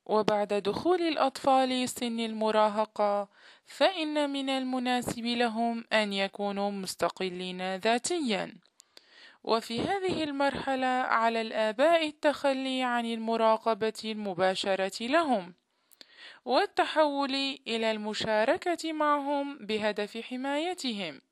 وبعد دخول الأطفال سن المراهقة، فإن من المناسب لهم أن يكونوا مستقلين ذاتيًا، وفي هذه المرحلة على الآباء التخلي عن المراقبة المباشرة لهم، والتحول إلى المشاركة معهم بهدف حمايتهم.